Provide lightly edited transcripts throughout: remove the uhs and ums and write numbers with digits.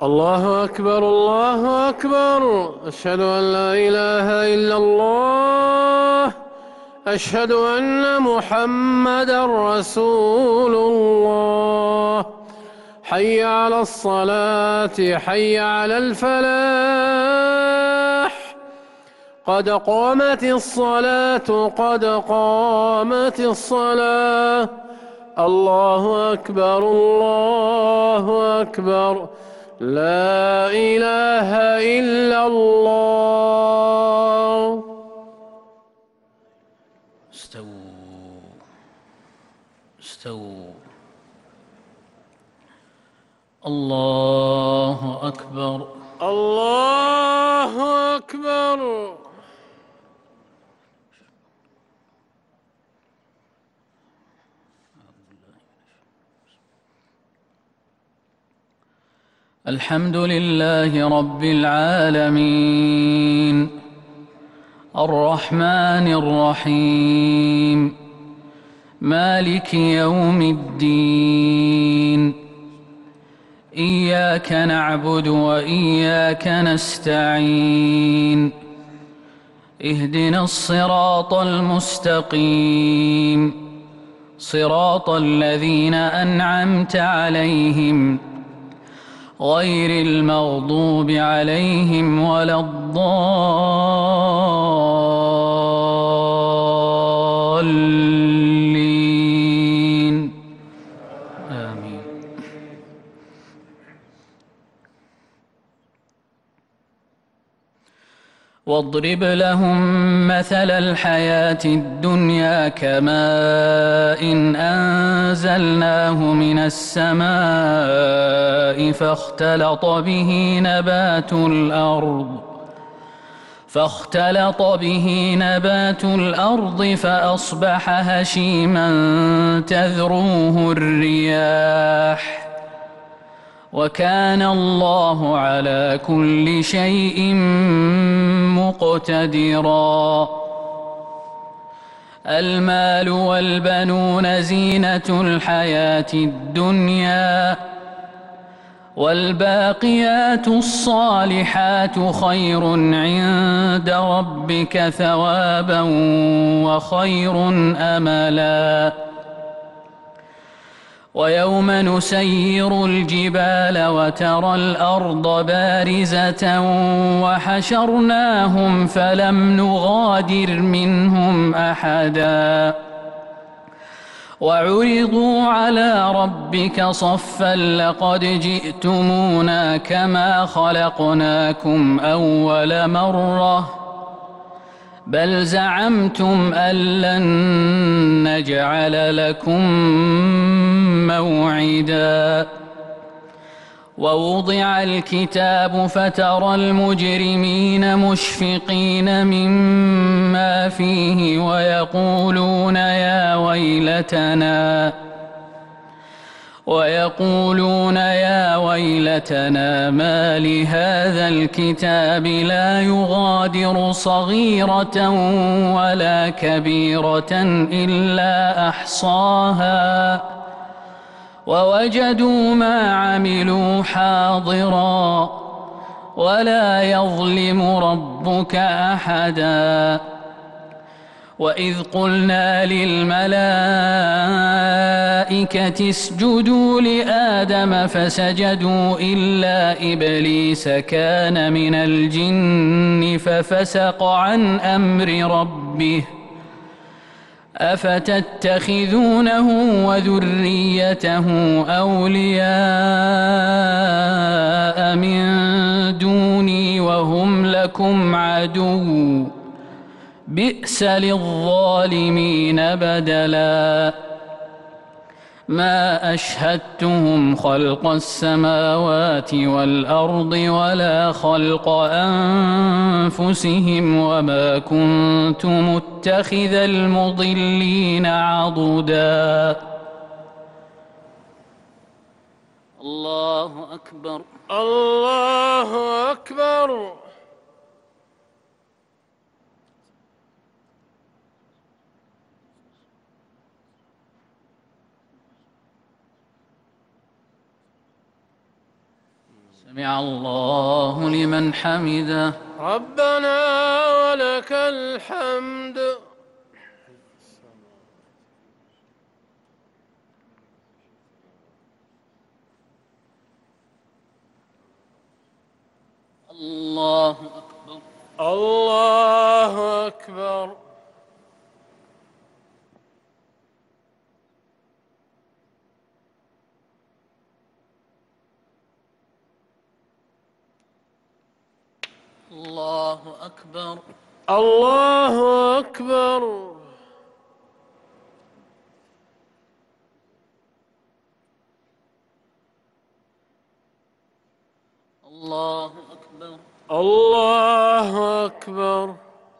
الله أكبر الله أكبر. أشهد أن لا إله إلا الله. أشهد أن محمدا رسول الله. حي على الصلاة، حي على الفلاح. قد قامت الصلاة، قد قامت الصلاة. الله أكبر الله أكبر. لا إله إلا الله. استووا استووا. الله أكبر الله أكبر. الحمد لله رب العالمين، الرحمن الرحيم، مالك يوم الدين. إياك نعبد وإياك نستعين. اهدنا الصراط المستقيم، صراط الذين أنعمت عليهم غير المغضوب عليهم ولا الضالين. آمين. واضرب لهم مثل الحياة الدنيا كماء أنزلناه من السماء فاختلط به نبات الأرض فأصبح هشيما تذروه الرياح، وكان الله على كل شيء مقتدرا. المال والبنون زينة الحياة الدنيا، والباقيات الصالحات خير عند ربك ثوابا وخير أملا. ويوم نسير الجبال وترى الأرض بارزة وحشرناهم فلم نغادر منهم أحدا، وعرضوا على ربك صفا لقد جئتمونا كما خلقناكم أول مرة بل زعمتم أن لن نجعل لكم موعدا. ووضع الكتاب فترى المجرمين مشفقين مما فيه ويقولون يا ويلتنا ما لهذا الكتاب لا يغادر صغيرة ولا كبيرة إلا أحصاها ووجدوا ما عملوا حاضرا ولا يظلم ربك أحدا. وإذ قلنا للملائكة اسجدوا لآدم فسجدوا إلا إبليس كان من الجن ففسق عن أمر ربه أفتتخذونه وذريته أولياء من دوني وهم لكم عدو بئس للظالمين بدلا. ما أشهدتهم خلق السماوات والأرض ولا خلق أنفسهم وما كنت متخذ المضلين عضدا. الله أكبر الله أكبر. سمع الله لمن حمده. ربنا ولك الحمد. الله أكبر. الله أكبر. الله أكبر. الله أكبر. الله أكبر. الله أكبر.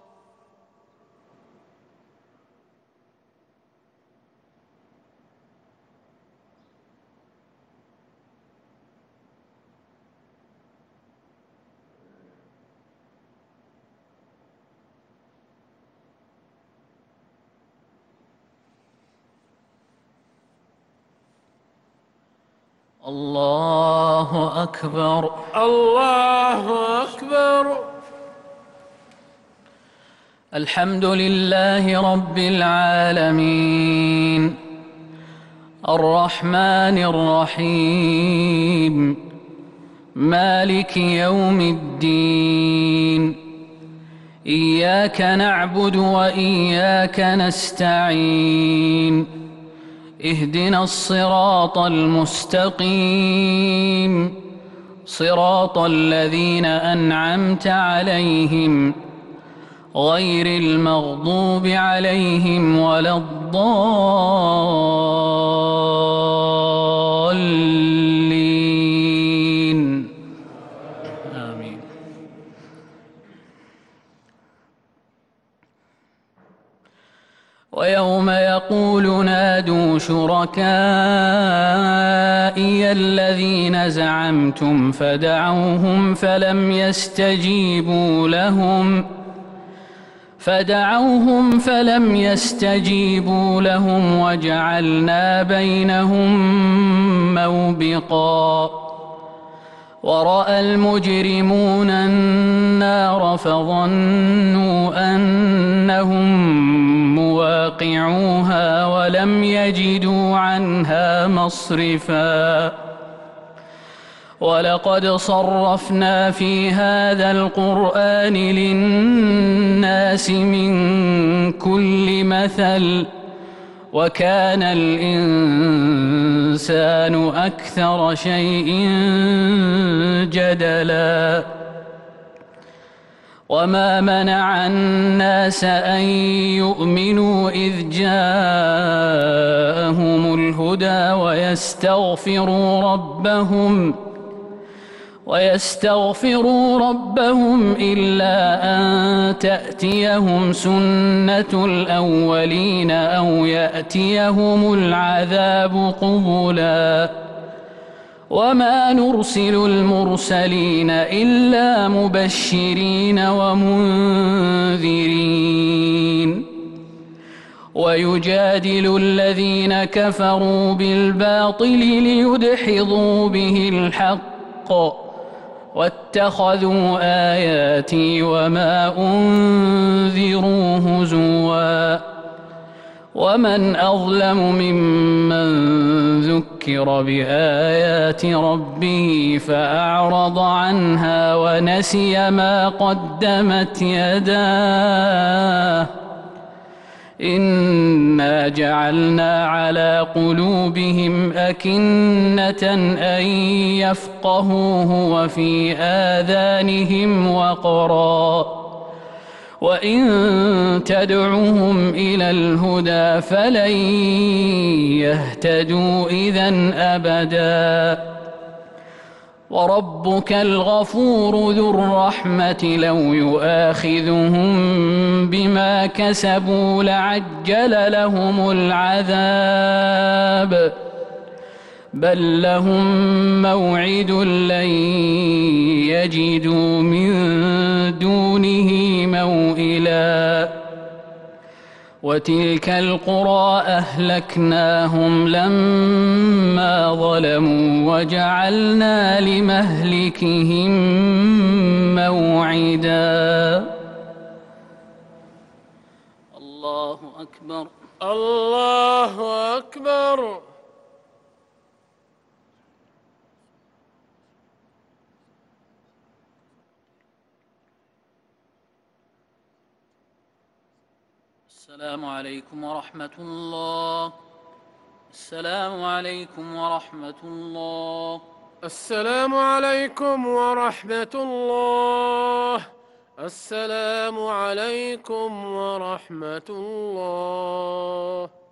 الله أكبر. الله أكبر. الحمد لله رب العالمين الرحمن الرحيم مالك يوم الدين إياك نعبد وإياك نستعين اهدنا الصراط المستقيم صراط الذين أنعمت عليهم غير المغضوب عليهم ولا الضالين آمين. ويوم يقول نادوا شركائي الذين زعمتم فدعوهم فلم يستجيبوا لهم وجعلنا بينهم موبقا ورأى المجرمون النار فظنوا أنهم مواقعوها ولم يجدوا عنها مصرفا ولقد صرفنا في هذا القرآن للناس من كل مثل وكان الإنسان أكثر شيء جدلا وما منع الناس أن يؤمنوا إذ جاءهم الهدى ويستغفروا ربهم إلا أن تأتيهم سنة الأولين أو يأتيهم العذاب قبلا وما نرسل المرسلين إلا مبشرين ومنذرين ويجادل الذين كفروا بالباطل ليدحضوا به الحق واتخذوا آياتي وما أنذروا هزوا ومن أظلم ممن ذكر بآيات ربه فأعرض عنها ونسي ما قدمت يداه إنا جعلنا على قلوبهم أكنة أن يفقهوه وفي آذانهم وقرا وإن تدعوهم إلى الهدى فلن يهتدوا إذن أبدا وربك الغفور ذو الرحمة لو يؤاخذهم بما كسبوا لعجل لهم العذاب بل لهم موعد لن يجدوا من دونه موئلا وتلك القرى أهلكناهم لما ظلموا وجعلنا لمهلكهم موعدا. الله أكبر. الله أكبر. السلام عليكم ورحمة الله. السلام عليكم ورحمة الله. السلام عليكم ورحمة الله. السلام عليكم ورحمة الله.